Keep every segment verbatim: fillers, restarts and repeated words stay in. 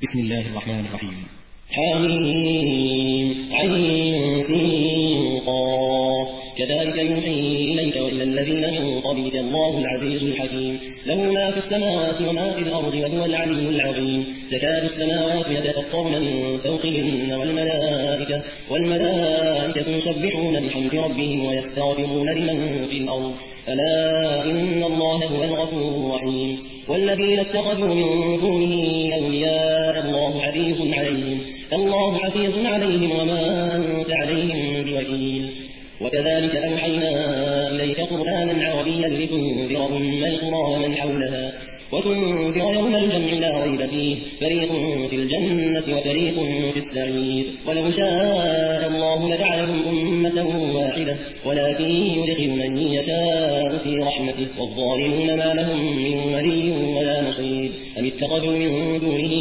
بسم الله الرحمن الرحيم. حميم عين سين قاف كذلك يوحي إليك وإلى الذين من قبلك الله العزيز الحكيم له ما في السماوات وما في الأرض وهو العلي العظيم. تكاد السماوات يتفطرن من فوقهن والملائكة والملائكة يسبحون بحمد ربهم ويستغفرون لمن في الأرض ألا إن الله هو الغفور الرحيم. والذين اتخذوا من دونه أولياء الله حفيظ عليهم الله حفيظ عليهم وما أنت عليهم بوكيل. وكذلك أوحينا إليك قرآنا عربيا لتنذر أم القرى ومن حولها وتنذر يوم الجمع لا ريب فيه فريق في الجنة وفريق في السعير. ولو شاء الله لجعلهم أمة واحدة ولكن يدخل من يشاء في رحمته والظالمون ما لهم من ولي ولا نصير. أم اتخذوا من دونه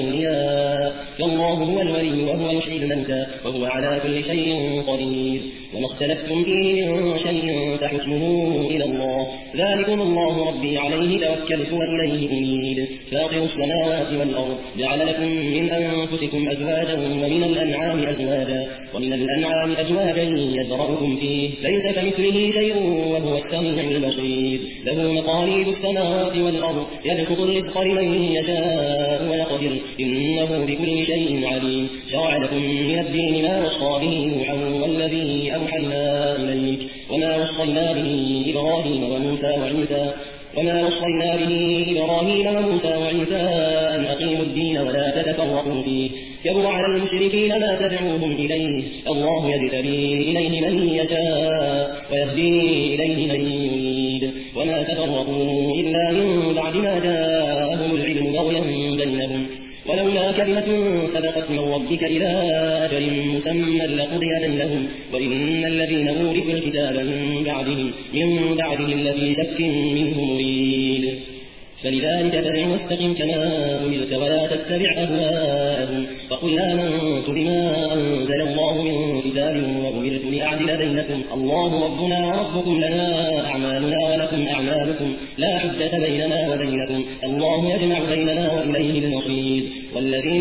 أولياء فالله هو الولي وهو يحيي الموتى وهو على كل شيء قدير. وما اختلفتم فيه من شيء فحكمه إلى الله ذلكم الله ربي عليه توكلت وإليه أنيب. فاطر السماوات والأرض جعل لكم من أنفسكم أزواجا ومن الأنعام أزواجا ومن الأنعام أزواجا يذرأكم فيه ليس كمثله شيء وهو السميع البصير. له مقاليد السماوات والأرض يبسط الرزق لمن يشاء ويقدر إنه بكل شيء عليم. شرع لكم من الدين ما وصى به نوحا والذي أوحينا إليك وما وصينا به إبراهيم وموسى وعيسى وما وصينا به إبراهيم وموسى وعيسى أن أقيموا الدين ولا تتفرقوا فيه كبر على المشركين ما تدعوهم إليه الله يجتبي إليه من يشاء ويهدي إليه من يريد. وما تفرقوا إلا من بعد ما جاءهم العلم بغيا بينهم ولولا كلمة سبقت من ربك إلى أجل مسمى لقضي بينهم وإن الذين أورثوا الكتاب من بعدهم من بعدهم لفي شك منه مريب. فلذلك فادع واستقم كما أمرت ولا تتبع أهواءهم فقل آمنت بما أنزل الله من كتاب وأمرت لأعدل بينكم الله ربنا وربكم لنا أعمالنا ولكم أعمالكم لا حجة بيننا وبينكم الله يجمع بيننا وإليه المصير. والذين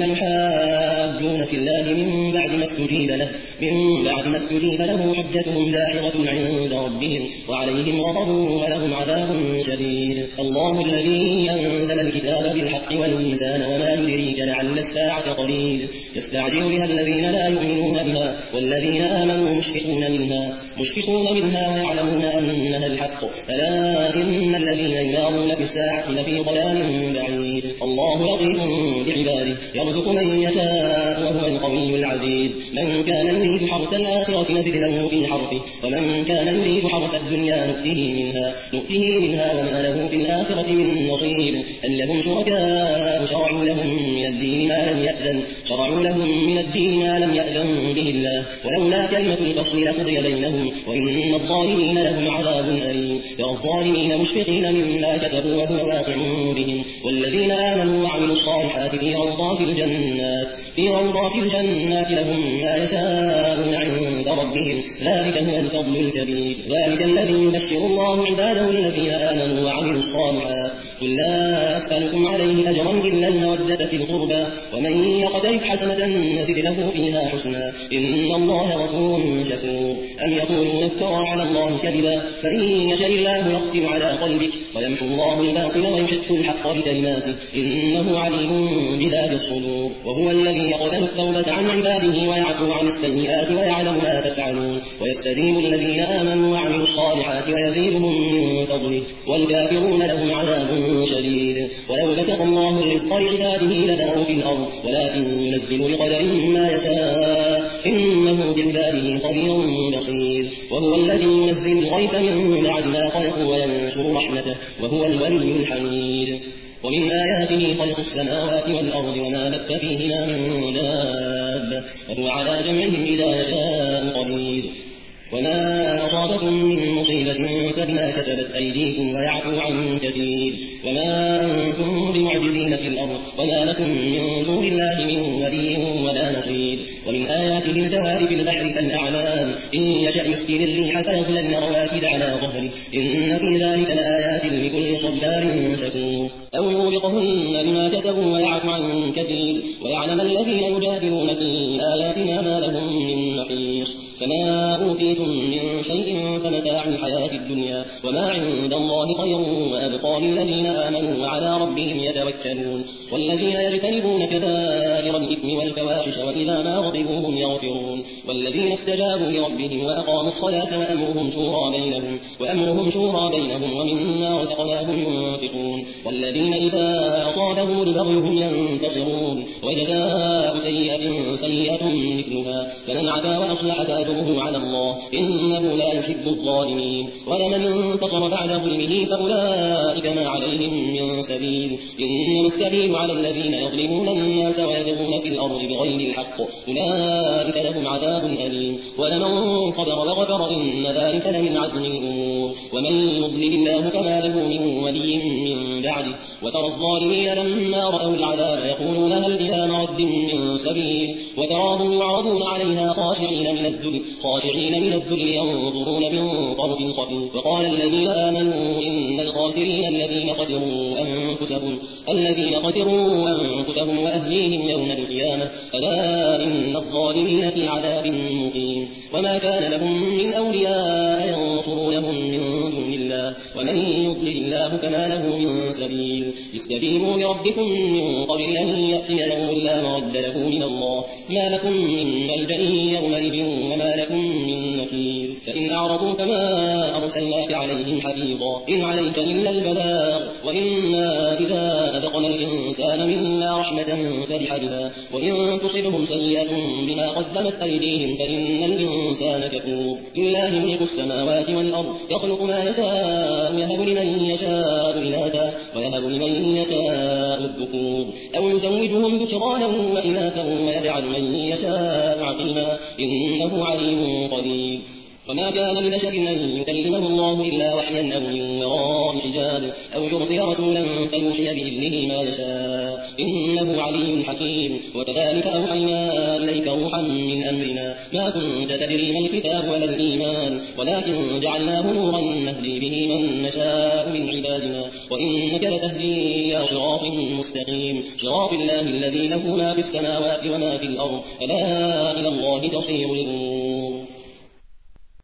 يحاجون في الله من بعد ما استجيب له من بعد ما استجيب له حجتهم داحضة عند ربهم وعليهم غضب ولهم عذاب شديد. الله الذي أنزل الكتاب بالحق والميزان وما يدريك لعل الساعة قريب. يستعجل بها الذين لا يؤمنون بها والذين آمنوا مشفقون منها مشفقون منها ويعلمون أنها الحق ألا إن الذين يمارون في الساعة لفي ضلال بعيد. الله لطيف بعباده يرزق من يشاء وهو القوي العزيز. من كان يريد حرث الآخرة نزد له في حرثه ومن كان يريد حرث الدنيا نؤته منها نؤته منها وما له في الآخرة من نصيب. أن لهم شركاء شرعوا لهم من الدين ما لم يأذن شرعوا لهم من الدين ما لم يأذن به الله ولولا كلمة الفصل لقضي بينهم وإن الظالمين لهم عذاب أليم. ترى الظالمين مشفقين مما كسبوا وهو واقع بهم والذين آمنوا وعملوا الصالحات في روضات الجنات في روضات الجنات لهم ما يشاءون عند ربهم ذلك هو الفضل الكبير. ذلك الذي يبشر الله عباده الذين آمنوا وعملوا الصالحات قل لا أسألكم عليه أجرا إلا المودة في القربى ومن يقترف حسنة نزد له فيها حسنا إن الله غفور شكور. أم يقولون افترى على الله كذبا فإن يشاء الله يختم على قلبك ويمحو الله الباطل ويحق الحق بكلماته إنه عليم بذات الصدور. وهو الذي يقبل التوبة عن عباده ويعفو عن السيئات ويعلم ما تفعلون ويستجيب الذين آمنوا وعملوا الصالحات ويزيدهم من فضله والكافرون لهم عذاب شديد. ولو بسط الله الرزق لعباده لبغوا في الأرض ولكن ينزل بقدر ما يشاء إنه بعباده خبير بصير. وهو الذي ينزل الغيث من بعد ما قنطوا وينشر رحمته وهو الولي الحميد. ومن آياته خلق السماوات والأرض وما بث فيهما من دابة وهو على جمعهم إذا يشاء قدير. وما أصابكم من مصيبة فبما كسبت أيديكم ويعفو عن كثير وما أنتم بمعجزين في الأرض وما لكم من دون الله من ولي ولا نصير ومن آياته الجوار في البحر كالأعلام إن يشأ يسكن الريح فيظللن رواكد على ظهره إن في ذلك لآيات لكل صبار شكور أو يوبقهن بما كسبوا ويعفو عن كثير ويعلم الذين يجادلون في آياتنا ما لهم من محيص فما أوتيتم من شيء فمتاع الحياة الدنيا وما عند الله خير وأبقى للذين آمنوا وعلى ربهم يتوكلون والذين يجتنبون كبائر الإثم والفواحش وإذا ما غضبوا هم يغفرون والذين استجابوا لربهم وأقاموا الصلاة وأمرهم شورى بينهم وأمرهم شورى بينهم ومما رزقناهم ينفقون والذين إذا أصابهم البغي هم ينتصرون وجزاء سيئة سيئة مثلها فمن عفا وأصلح فأجره على الله إنه لا يحب الظالمين ولمن انتصر بعد ظلمه فأولئك ما عليهم من سبيل إنما السبيل على الذين يظلمون الناس ويبغون في الأرض بغير الحق أولئك لهم عذاب أليم ولمن صبر وغفر إن ذلك لمن عزم الأمور ومن يضلل الله فما له من ولي من بعده وترى الظالمين لما رأوا العذاب يقولون هل إلى مرد من سبيل وتراهم يعرضون عليها خاشعين من الذل خاشعين من الذل ينظرون من طرف خفي وقال الذين آمنوا إن الخاسرين الذين خسروا أنفسهم الذين خسروا أنفسهم وأهليهم يوم القيامة ألا إن الظالمين في عذاب مقيم وما كان لهم من أولياء ينصرونهم من دون الله ومن يضلل الله فما له من سبيل استجيبوا لربكم من قبل أن يأتي يوم لا مرد له من الله ما لكم من ملجأ يومئذ وما لكم من نكير فإن أعرضوا فما أرسلناك عليهم حفيظا إن عليك إلا البلاغ وإنا إذا أذقنا الإنسان منا رحمة فرح بها وإن تصبهم سيئة بما قدمت أيديهم فإن الإنسان كفور لله ملك السماوات والأرض يخلق ما يشاء يهب لمن يشاء إناثا ويهب لمن يشاء الذكور أو يزوجهم ذكرانا وإناثا ويجعل من يشاء عقيما إنه عليم قدير وما كان لبشر أن يكلمه الله إلا وحيا أو من وراء حجاب أو يرسل رسولا فيوحي بإذنه ما يشاء إنه عليم حكيم وكذلك أوحينا إليك روحا من أمرنا ما كنت تدري ما الكتاب ولا الإيمان ولكن جعلناه نورا نهدي به من نشاء من عبادنا وإنك لتهدي إلى صراط مستقيم صراط الله الذي له ما في السماوات وما في الأرض ألا إلى الله تصير الأمور